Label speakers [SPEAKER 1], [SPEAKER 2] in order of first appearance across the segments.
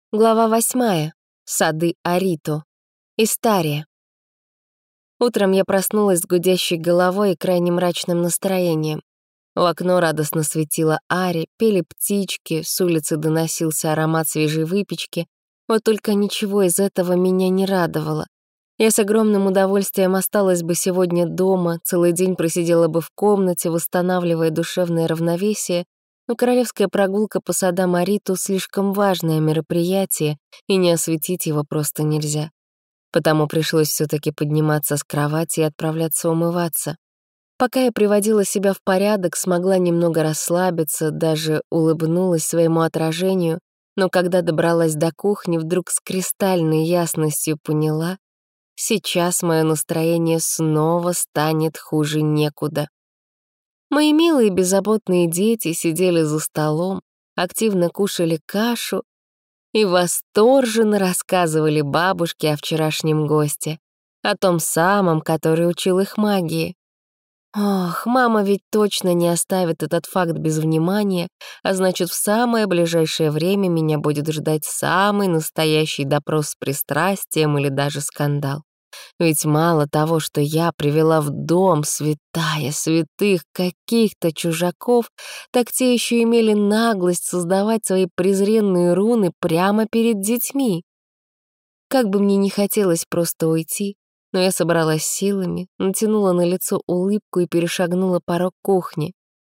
[SPEAKER 1] Глава 8. Сады Арито. Истария. Утром я проснулась с гудящей головой и крайне мрачным настроением. В окно радостно светила Ари, пели птички, с улицы доносился аромат свежей выпечки. Вот только ничего из этого меня не радовало. Я с огромным удовольствием осталась бы сегодня дома, целый день просидела бы в комнате, восстанавливая душевное равновесие, но королевская прогулка по садам Ариту — слишком важное мероприятие, и не осветить его просто нельзя. Потому пришлось все таки подниматься с кровати и отправляться умываться. Пока я приводила себя в порядок, смогла немного расслабиться, даже улыбнулась своему отражению, но когда добралась до кухни, вдруг с кристальной ясностью поняла, сейчас мое настроение снова станет хуже некуда. Мои милые беззаботные дети сидели за столом, активно кушали кашу и восторженно рассказывали бабушке о вчерашнем госте, о том самом, который учил их магии. Ох, мама ведь точно не оставит этот факт без внимания, а значит, в самое ближайшее время меня будет ждать самый настоящий допрос с пристрастием или даже скандал. Ведь мало того, что я привела в дом святая святых каких-то чужаков, так те еще имели наглость создавать свои презренные руны прямо перед детьми. Как бы мне не хотелось просто уйти, но я собралась силами, натянула на лицо улыбку и перешагнула порог кухни.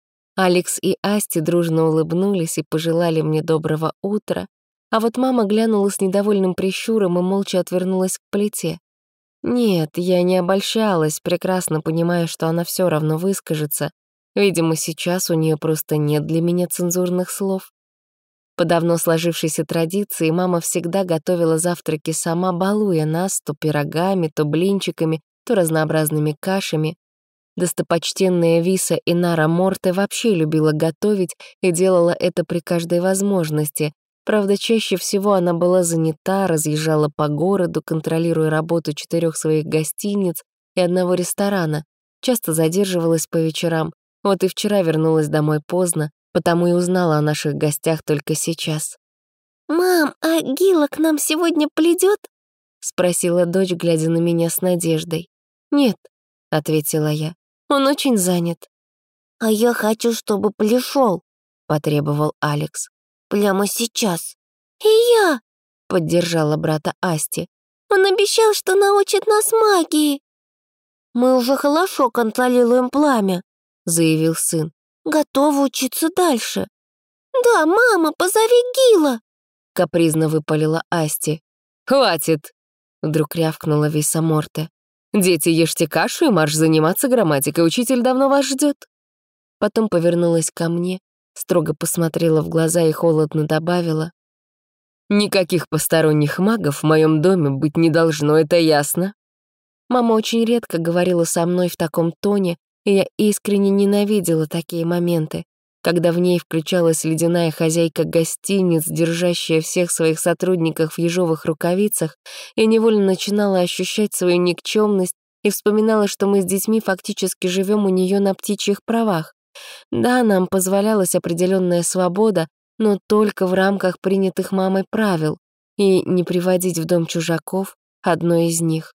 [SPEAKER 1] Алекс и Асти дружно улыбнулись и пожелали мне доброго утра, а вот мама глянула с недовольным прищуром и молча отвернулась к плите. Нет, я не обольщалась, прекрасно понимая, что она все равно выскажется. Видимо, сейчас у нее просто нет для меня цензурных слов. По давно сложившейся традиции мама всегда готовила завтраки сама, балуя нас то пирогами, то блинчиками, то разнообразными кашами. Достопочтенная Виса Инара Морте вообще любила готовить и делала это при каждой возможности. Правда, чаще всего она была занята, разъезжала по городу, контролируя работу 4 своих гостиниц и одного ресторана, часто задерживалась по вечерам. Вот и вчера вернулась домой поздно, потому и узнала о наших гостях только сейчас.
[SPEAKER 2] «Мам, а Гила к нам сегодня придет?»
[SPEAKER 1] — спросила дочь, глядя на меня с надеждой. «Нет», — ответила я, — «он очень занят».
[SPEAKER 2] «А я хочу, чтобы пришел»,
[SPEAKER 1] — потребовал Алекс.
[SPEAKER 2] «Прямо сейчас». «И я», —
[SPEAKER 1] поддержала брата Асти.
[SPEAKER 2] «Он обещал, что научит нас магии». «Мы уже хорошо контролируем пламя», —
[SPEAKER 1] заявил сын.
[SPEAKER 2] «Готовы учиться дальше». «Да, мама, позови Гила»,
[SPEAKER 1] — капризно выпалила Асти. «Хватит!» — вдруг рявкнула Виса Морте. «Дети, ешьте кашу и марш заниматься грамматикой, учитель давно вас ждет. Потом повернулась ко мне, строго посмотрела в глаза и холодно добавила. «Никаких посторонних магов в моем доме быть не должно, это ясно?» Мама очень редко говорила со мной в таком тоне, и я искренне ненавидела такие моменты, когда в ней включалась ледяная хозяйка гостиниц, держащая всех своих сотрудников в ежовых рукавицах, и невольно начинала ощущать свою никчемность и вспоминала, что мы с детьми фактически живем у нее на птичьих правах. Да, нам позволялась определенная свобода, но только в рамках принятых мамой правил, и не приводить в дом чужаков — одно из них.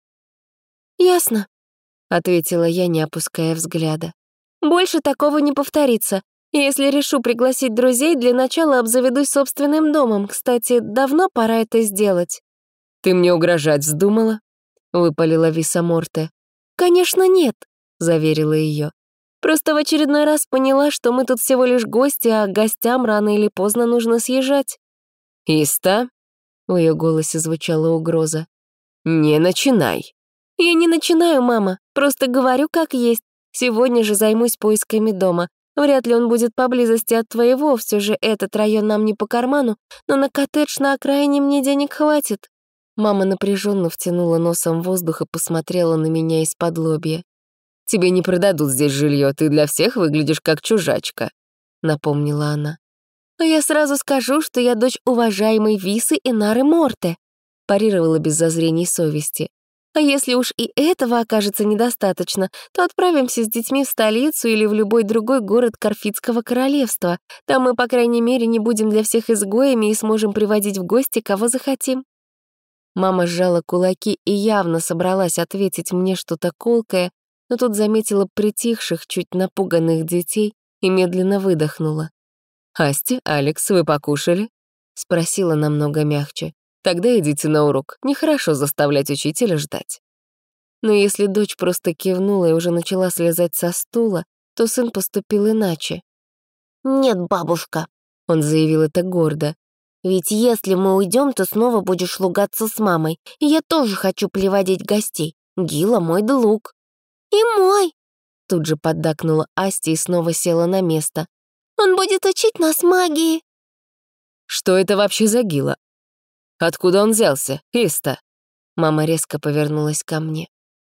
[SPEAKER 1] «Ясно», — ответила я, не опуская взгляда. «Больше такого не повторится. Если решу пригласить друзей, для начала обзаведусь собственным домом. Кстати, давно пора это сделать». «Ты мне угрожать вздумала?» — выпалила Виса Морте. «Конечно нет», — заверила ее. «Просто в очередной раз поняла, что мы тут всего лишь гости, а гостям рано или поздно нужно съезжать». «Иста?» — в ее голосе звучала угроза. «Не начинай». «Я не начинаю, мама, просто говорю как есть. Сегодня же займусь поисками дома. Вряд ли он будет поблизости от твоего, все же этот район нам не по карману, но на коттедж на окраине мне денег хватит». Мама напряженно втянула носом воздух и посмотрела на меня из-под лобья. «Тебе не продадут здесь жилье, ты для всех выглядишь как чужачка», — напомнила она. «А я сразу скажу, что я дочь уважаемой Висы Инары Морте», — парировала без зазрений совести. А если уж и этого окажется недостаточно, то отправимся с детьми в столицу или в любой другой город Карфитского королевства. Там мы, по крайней мере, не будем для всех изгоями и сможем приводить в гости, кого захотим». Мама сжала кулаки и явно собралась ответить мне что-то колкое, но тут заметила притихших, чуть напуганных детей и медленно выдохнула. «Асти, Алекс, вы покушали?» — спросила намного мягче. «Тогда идите на урок. Нехорошо заставлять учителя ждать». Но если дочь просто кивнула и уже начала слезать со стула, то сын поступил иначе.
[SPEAKER 2] «Нет, бабушка», —
[SPEAKER 1] Он заявил это гордо.
[SPEAKER 2] «ведь если мы уйдем, ты снова будешь ругаться с мамой, и я тоже хочу приводить гостей. Гила мой друг». «И мой», —
[SPEAKER 1] тут же поддакнула Асти и снова села на место.
[SPEAKER 2] «Он будет учить нас магии».
[SPEAKER 1] «Что это вообще за Гила? Откуда он взялся, Иста?» Мама резко повернулась ко мне.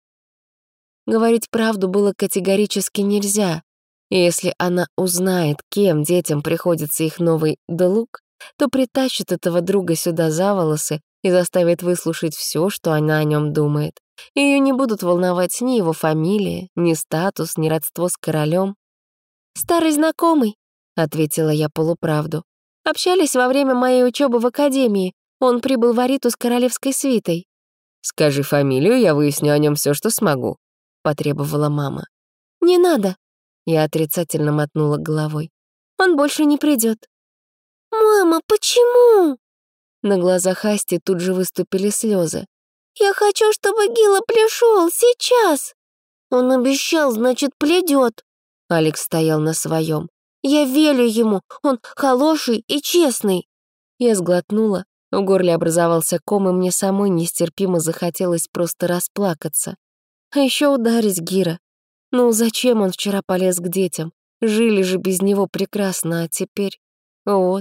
[SPEAKER 1] Говорить правду было категорически нельзя, и если она узнает, кем детям приходится их новый друг, то притащит этого друга сюда за волосы и заставит выслушать все, что она о нем думает. Ее не будут волновать ни его фамилия, ни статус, ни родство с королем.
[SPEAKER 2] «Старый знакомый», — ответила я полуправду. «Общались во время моей учебы в академии. Он прибыл в Ариту с королевской свитой».
[SPEAKER 1] «Скажи фамилию, я выясню о нем все, что смогу», — потребовала мама.
[SPEAKER 2] «Не надо»,
[SPEAKER 1] — я отрицательно мотнула головой.
[SPEAKER 2] «Он больше не придет». «Мама, почему?»
[SPEAKER 1] На глазах Асти тут же выступили слезы.
[SPEAKER 2] «Я хочу, чтобы Гила пришел сейчас». «Он обещал, значит, придет».
[SPEAKER 1] Алекс стоял на своем.
[SPEAKER 2] «Я верю ему, он хороший и честный».
[SPEAKER 1] Я сглотнула, в горле образовался ком, и мне самой нестерпимо захотелось просто расплакаться. А еще ударить Гира. Ну, зачем он вчера полез к детям? Жили же без него прекрасно, а теперь... Вот.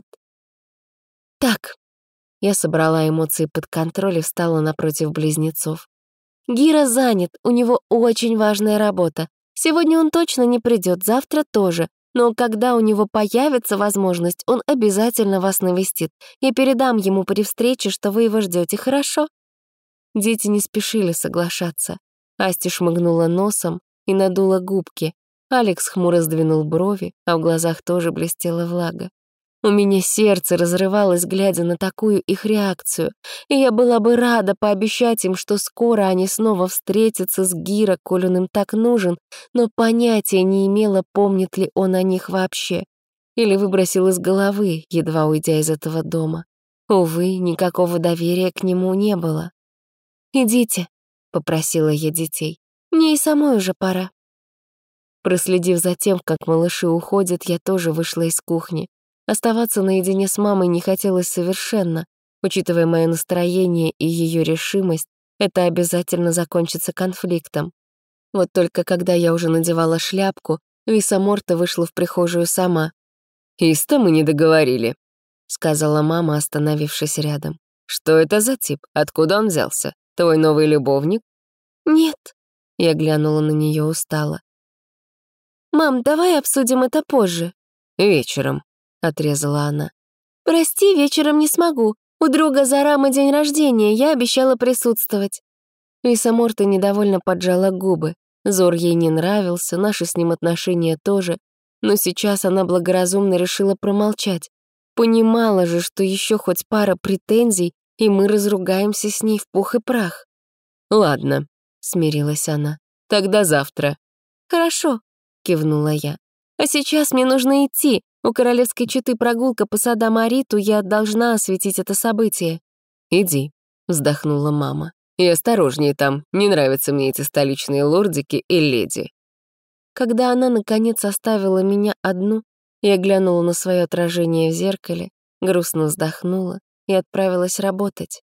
[SPEAKER 1] Так. Я собрала эмоции под контроль и встала напротив близнецов. Гира занят, у него очень важная работа. Сегодня он точно не придет, завтра тоже. Но когда у него появится возможность, он обязательно вас навестит. Я передам ему при встрече, что вы его ждете, хорошо?» Дети не спешили соглашаться. Асти шмыгнула носом и надула губки. Алекс хмуро сдвинул брови, а в глазах тоже блестела влага. У меня сердце разрывалось, глядя на такую их реакцию, и я была бы рада пообещать им, что скоро они снова встретятся с Гира, коль он им так нужен, но понятия не имела, помнит ли он о них вообще, или выбросил из головы, едва уйдя из этого дома. Увы, никакого доверия к нему не было. «Идите», — попросила я детей, — «мне и самой уже пора». Проследив за тем, как малыши уходят, я тоже вышла из кухни. Оставаться наедине с мамой не хотелось совершенно. Учитывая мое настроение и ее решимость, это обязательно закончится конфликтом. Вот только когда я уже надевала шляпку, Виса Морта вышла в прихожую сама. «Иста, мы не договорили», — сказала мама, остановившись рядом. «Что это за тип? Откуда он взялся? Твой новый любовник?»
[SPEAKER 2] «Нет»,
[SPEAKER 1] — я глянула на нее устало.
[SPEAKER 2] «Мам, давай обсудим это позже».
[SPEAKER 1] «Вечером», — отрезала она.
[SPEAKER 2] «Прости, вечером не смогу. У друга Зарама день рождения, я обещала присутствовать».
[SPEAKER 1] Виса Морта недовольно поджала губы. Зор ей не нравился, наши с ним отношения тоже. Но сейчас она благоразумно решила промолчать. Понимала же, что еще хоть пара претензий, и мы разругаемся с ней в пух и прах. «Ладно», — смирилась она, — «тогда завтра».
[SPEAKER 2] «Хорошо», — кивнула я. «А сейчас мне нужно идти. У королевской четы прогулка по садам Ариту, я должна осветить это событие».
[SPEAKER 1] «Иди», — вздохнула мама. «И осторожнее там, не нравятся мне эти столичные лордики и леди». Когда она, наконец, оставила меня одну, я глянула на свое отражение в зеркале, грустно вздохнула и отправилась работать.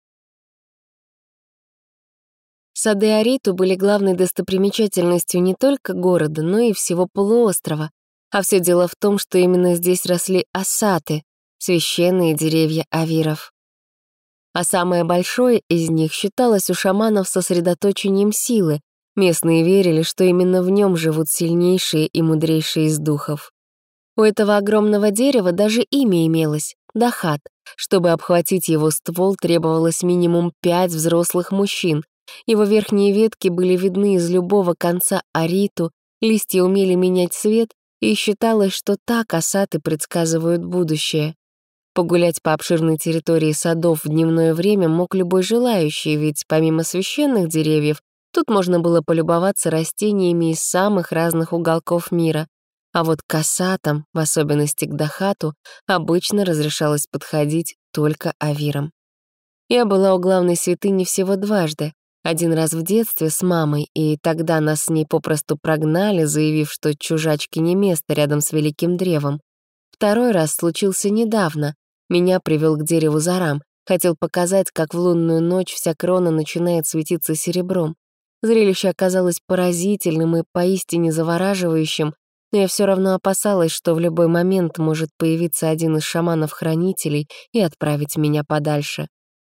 [SPEAKER 1] Сады Ариту были главной достопримечательностью не только города, но и всего полуострова. А все дело в том, что именно здесь росли асаты, священные деревья авиров. А самое большое из них считалось у шаманов сосредоточением силы. Местные верили, что именно в нем живут сильнейшие и мудрейшие из духов. У этого огромного дерева даже имя имелось — Дахат. Чтобы обхватить его ствол, требовалось минимум 5 взрослых мужчин, Его верхние ветки были видны из любого конца ариту, листья умели менять цвет, и считалось, что так осаты предсказывают будущее. Погулять по обширной территории садов в дневное время мог любой желающий, ведь помимо священных деревьев, тут можно было полюбоваться растениями из самых разных уголков мира. А вот к осатам, в особенности к дахату, обычно разрешалось подходить только авирам. Я была у главной святыни всего дважды. Один раз в детстве с мамой, и тогда нас с ней попросту прогнали, заявив, что чужачке не место рядом с великим древом. Второй раз случился недавно. Меня привел к дереву Зарам, хотел показать, как в лунную ночь вся крона начинает светиться серебром. Зрелище оказалось поразительным и поистине завораживающим, но я все равно опасалась, что в любой момент может появиться один из шаманов-хранителей и отправить меня подальше.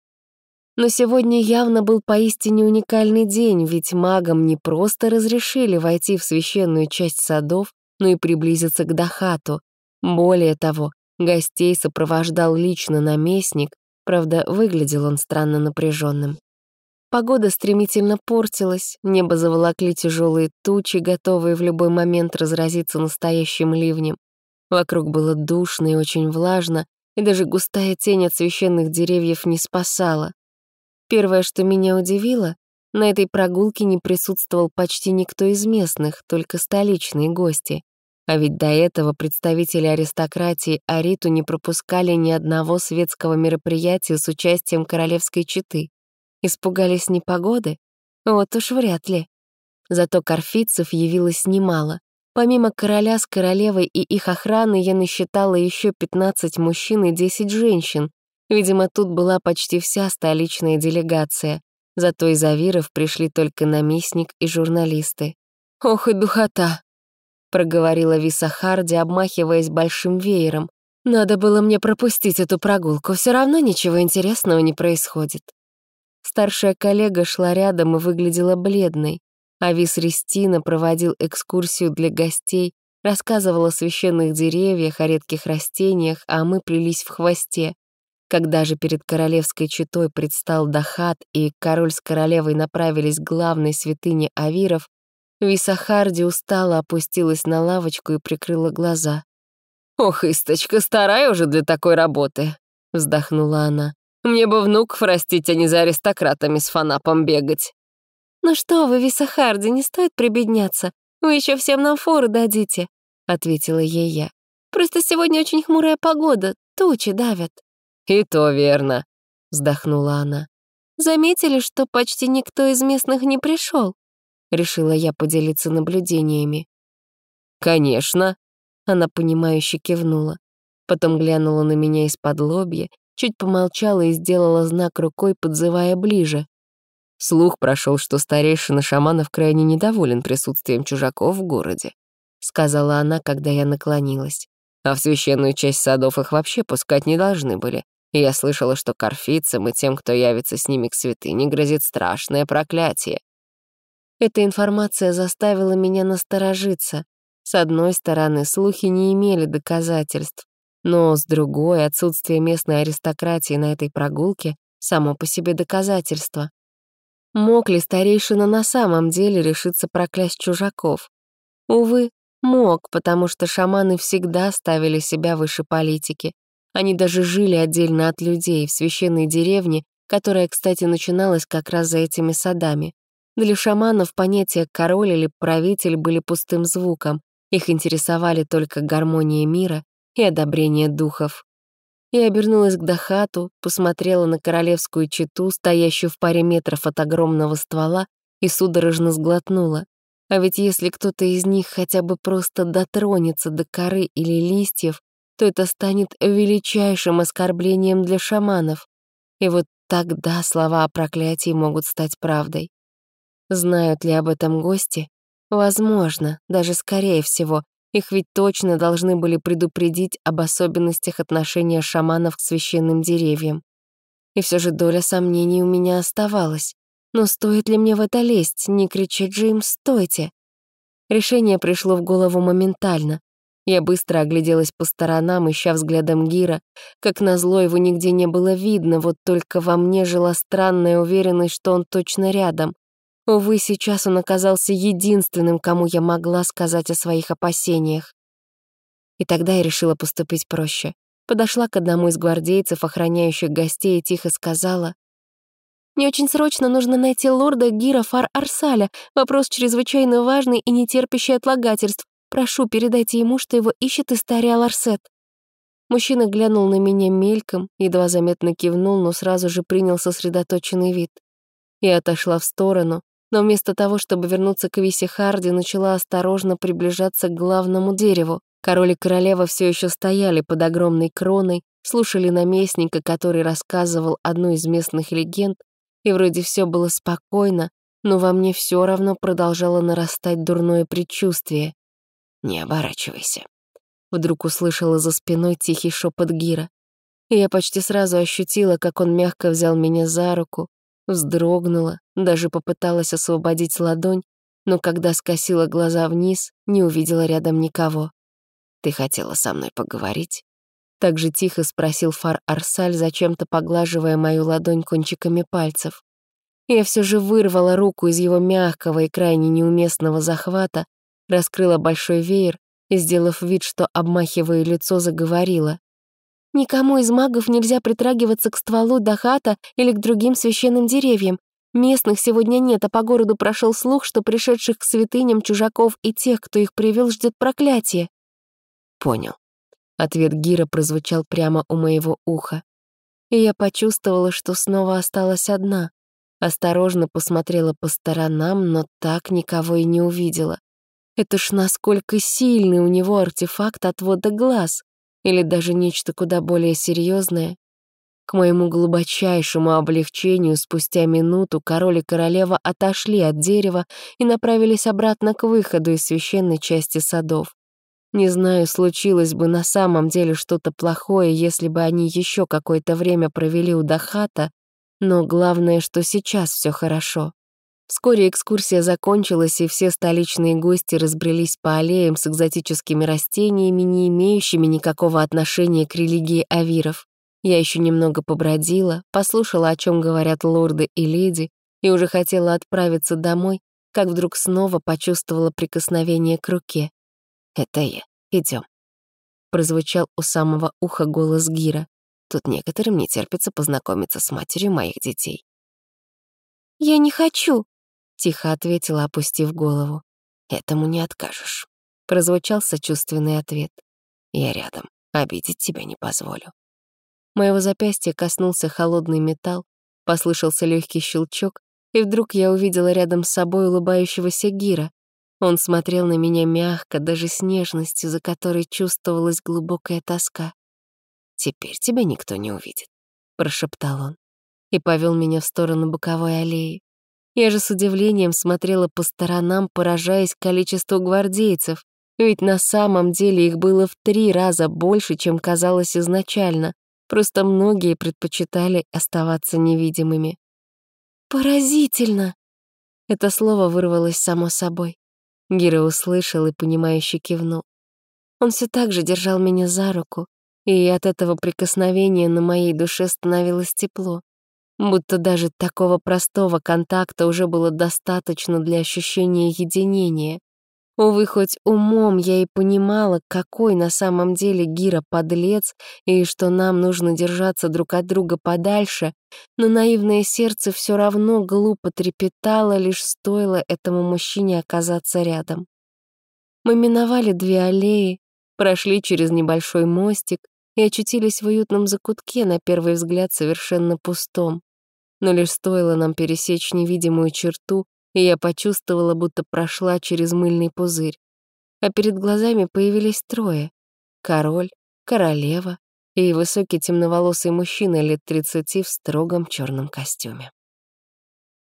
[SPEAKER 1] Но сегодня явно был поистине уникальный день, ведь магам не просто разрешили войти в священную часть садов, но и приблизиться к дахату. Более того, гостей сопровождал лично наместник, правда, выглядел он странно напряженным. Погода стремительно портилась, небо заволокли тяжелые тучи, готовые в любой момент разразиться настоящим ливнем. Вокруг было душно и очень влажно, и даже густая тень от священных деревьев не спасала. Первое, что меня удивило, на этой прогулке не присутствовал почти никто из местных, только столичные гости. А ведь до этого представители аристократии Ариту не пропускали ни одного светского мероприятия с участием королевской четы. Испугались непогоды? Вот уж вряд ли. Зато корфийцев явилось немало. Помимо короля с королевой и их охраны я насчитала еще 15 мужчин и 10 женщин. Видимо, тут была почти вся столичная делегация. Зато из авиров пришли только наместник и журналисты. «Ох и духота!» — проговорила Висахарди, обмахиваясь большим веером. «Надо было мне пропустить эту прогулку, все равно ничего интересного не происходит». Старшая коллега шла рядом и выглядела бледной. А Вис Ристина проводил экскурсию для гостей, рассказывал о священных деревьях, о редких растениях, а мы плелись в хвосте. Когда же перед королевской четой предстал Дахат и король с королевой направились к главной святыне авиров, Висахарди устало опустилась на лавочку и прикрыла глаза. «Ох, Источка, старая уже для такой работы», — вздохнула она. «Мне бы внуков растить, а не за аристократами с фанапом бегать».
[SPEAKER 2] «Ну что вы, Висахарди, не стоит прибедняться. Вы еще всем нам фору дадите», — ответила ей я. «Просто сегодня очень хмурая погода, тучи давят».
[SPEAKER 1] «И то верно», — вздохнула она.
[SPEAKER 2] «Заметили, что почти никто из местных не пришел?» Решила я поделиться наблюдениями.
[SPEAKER 1] «Конечно», — она понимающе кивнула. Потом глянула на меня из-под лобья, чуть помолчала и сделала знак рукой, подзывая ближе. Слух прошел, что старейшина шаманов крайне недоволен присутствием чужаков в городе, сказала она, когда я наклонилась. А в священную часть садов их вообще пускать не должны были. И я слышала, что корфийцам и тем, кто явится с ними к святыне, грозит страшное проклятие. Эта информация заставила меня насторожиться. С одной стороны, слухи не имели доказательств, но с другой, отсутствие местной аристократии на этой прогулке само по себе доказательство. Мог ли старейшина на самом деле решиться проклясть чужаков? Увы, мог, потому что шаманы всегда ставили себя выше политики. Они даже жили отдельно от людей, в священной деревне, которая, кстати, начиналась как раз за этими садами. Для шаманов понятия «король» или «правитель» были пустым звуком. Их интересовали только гармония мира и одобрение духов. Я обернулась к Дахату, посмотрела на королевскую чету, стоящую в паре метров от огромного ствола, и судорожно сглотнула. А ведь если кто-то из них хотя бы просто дотронется до коры или листьев, то это станет величайшим оскорблением для шаманов. И вот тогда слова о проклятии могут стать правдой. Знают ли об этом гости? Возможно, даже скорее всего. Их ведь точно должны были предупредить об особенностях отношения шаманов к священным деревьям. И все же доля сомнений у меня оставалась. Но стоит ли мне в это лезть, не кричать же им «стойте»? Решение пришло в голову моментально. Я быстро огляделась по сторонам, ища взглядом Гира. Как назло, его нигде не было видно, вот только во мне жила странная уверенность, что он точно рядом. Увы, сейчас он оказался единственным, кому я могла сказать о своих опасениях. И тогда я решила поступить проще. Подошла к одному из гвардейцев, охраняющих гостей, и тихо сказала: «Мне очень срочно нужно найти лорда Гира Фар-Арсаля. Вопрос чрезвычайно важный и не терпящий отлагательств. Прошу, передайте ему, что его ищет Истария Ларсет». Мужчина глянул на меня мельком, едва заметно кивнул, но сразу же принял сосредоточенный вид. Я отошла в сторону, но вместо того, чтобы вернуться к Висихарде, начала осторожно приближаться к главному дереву. Король и королева все еще стояли под огромной кроной, слушали наместника, который рассказывал одну из местных легенд, и вроде все было спокойно, но во мне все равно продолжало нарастать дурное предчувствие. «Не оборачивайся», — вдруг услышала за спиной тихий шепот Гира. И я почти сразу ощутила, как он мягко взял меня за руку, вздрогнула, даже попыталась освободить ладонь, но когда скосила глаза вниз, не увидела рядом никого. «Ты хотела со мной поговорить?» Так же тихо спросил Фар-Арсаль, зачем-то поглаживая мою ладонь кончиками пальцев. Я все же вырвала руку из его мягкого и крайне неуместного захвата, раскрыла большой веер и, сделав вид, что обмахивая лицо, заговорила. «Никому из магов нельзя притрагиваться к стволу Дахата или к другим священным деревьям. Местных сегодня нет, а по городу прошел слух, что пришедших к святыням чужаков и тех, кто их привел, ждет проклятие». «Понял». Ответ Гира прозвучал прямо у моего уха. И я почувствовала, что снова осталась одна. Осторожно посмотрела по сторонам, но так никого и не увидела. Это ж насколько сильный у него артефакт отвода глаз. Или даже нечто куда более серьезное. К моему глубочайшему облегчению спустя минуту король и королева отошли от дерева и направились обратно к выходу из священной части садов. Не знаю, случилось бы на самом деле что-то плохое, если бы они еще какое-то время провели у Дахата, но главное, что сейчас все хорошо. Вскоре экскурсия закончилась, и все столичные гости разбрелись по аллеям с экзотическими растениями, не имеющими никакого отношения к религии авиров. Я еще немного побродила, послушала, о чем говорят лорды и леди, и уже хотела отправиться домой, как вдруг снова почувствовала прикосновение к руке. «Это я. Идем», — прозвучал у самого уха голос Гира. «Тут некоторым не терпится познакомиться с матерью моих детей».
[SPEAKER 2] «Я не хочу»,
[SPEAKER 1] — тихо ответила, опустив голову. «Этому не откажешь», — прозвучал сочувственный ответ. «Я рядом. Обидеть тебя не позволю». Моего запястья коснулся холодный металл, послышался легкий щелчок, и вдруг я увидела рядом с собой улыбающегося Гира. Он смотрел на меня мягко, даже с нежностью, за которой чувствовалась глубокая тоска. «Теперь тебя никто не увидит», — прошептал он и повел меня в сторону боковой аллеи. Я же с удивлением смотрела по сторонам, поражаясь количеству гвардейцев, ведь на самом деле их было в 3 раза больше, чем казалось изначально, просто многие предпочитали оставаться невидимыми.
[SPEAKER 2] «Поразительно!»
[SPEAKER 1] Это слово вырвалось само собой. Гира услышал и, понимающе кивнул. Он все так же держал меня за руку, и от этого прикосновения на моей душе становилось тепло. Будто даже такого простого контакта уже было достаточно для ощущения единения. Увы, хоть умом я и понимала, какой на самом деле Гира подлец, и что нам нужно держаться друг от друга подальше, но наивное сердце все равно глупо трепетало, лишь стоило этому мужчине оказаться рядом. Мы миновали 2 аллеи, прошли через небольшой мостик и очутились в уютном закутке, на первый взгляд совершенно пустом. Но лишь стоило нам пересечь невидимую черту, и я почувствовала, будто прошла через мыльный пузырь. А перед глазами появились 3: король, королева и высокий темноволосый мужчина лет 30 в строгом черном костюме.